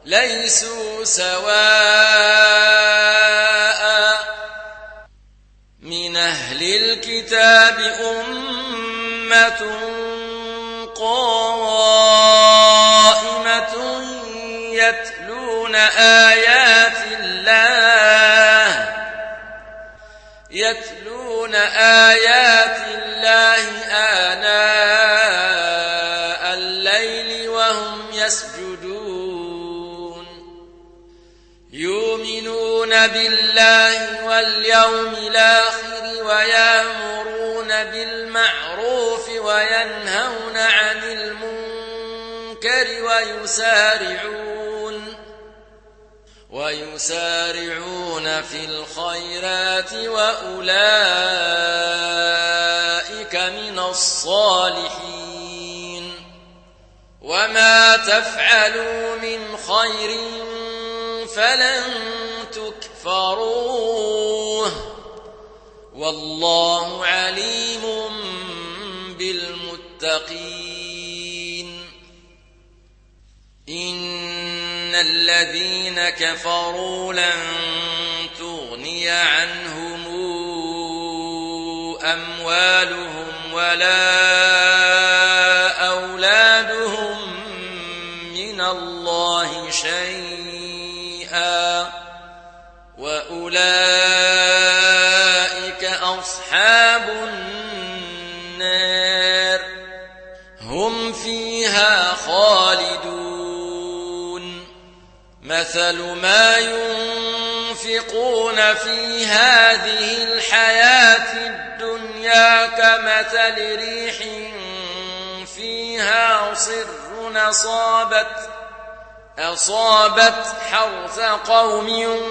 ليسوا سواء من أهل الكتاب أمة قائمة يتلون آيات الله آناء الليل وهم يسجدون يؤمنون بالله واليوم الآخر ويأمرون بالمعروف وينهون عن المنكر ويسارعون في الخيرات وأولئك من الصالحين وما تفعلوا من خير فلن تكفروه والله عليم بالمتقين إن الذين كفروا لن تغني عنهم أموالهم ولا أولادهم من الله شيئا وأولئك أصحاب النار هم فيها خالدون مثل ما ينفقون في هذه الحياة الدنيا كمثل ريح فيها صر أصابت حرث قوم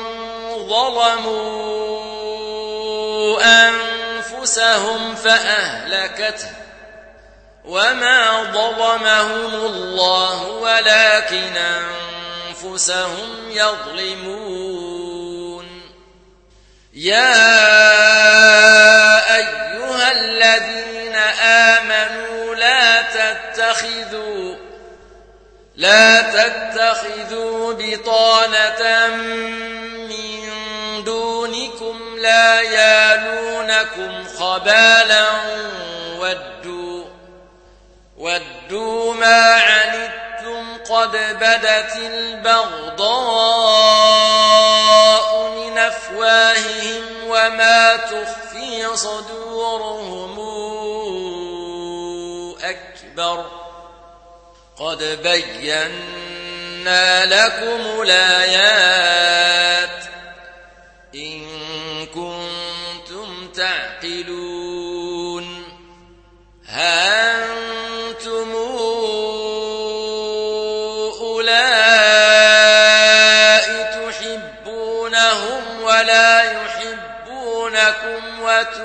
ظلموا أنفسهم فأهلكته وما ظلمهم الله ولكن أنفسهم يظلمون يا أيها الذين آمنوا لا تتخذوا بطانة من دونكم لا يالونكم خبالا ودوا ما عنتم قد بدت البغضاء من أفواههم وما تخفي صدورهم أكبر قد بينا لكم الآيات إن كنتم تعقلون ها أنتم أولئك تحبونهم ولا يحبونكم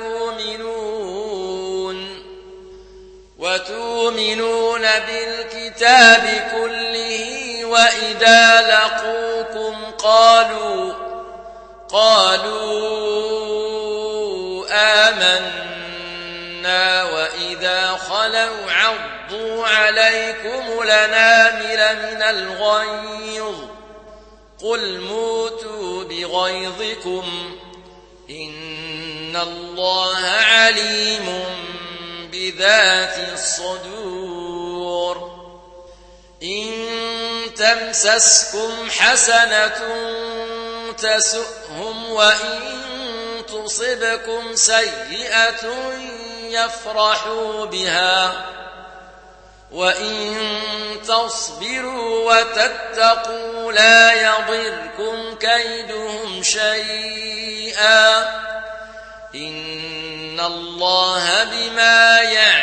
وتؤمنون بالكتاب كله وإذا لقوكم قالوا آمنا وإذا خلوا عضوا عليكم الأنامل من الغيظ قل موتوا بغيظكم إن الله عليم بذات الصدور إن تمسسكم حسنة تسؤهم وإن تصبكم سيئة يفرحوا بها وإن تصبروا وتتقوا لا يضركم كيدهم شيئا إن الله بما يعملون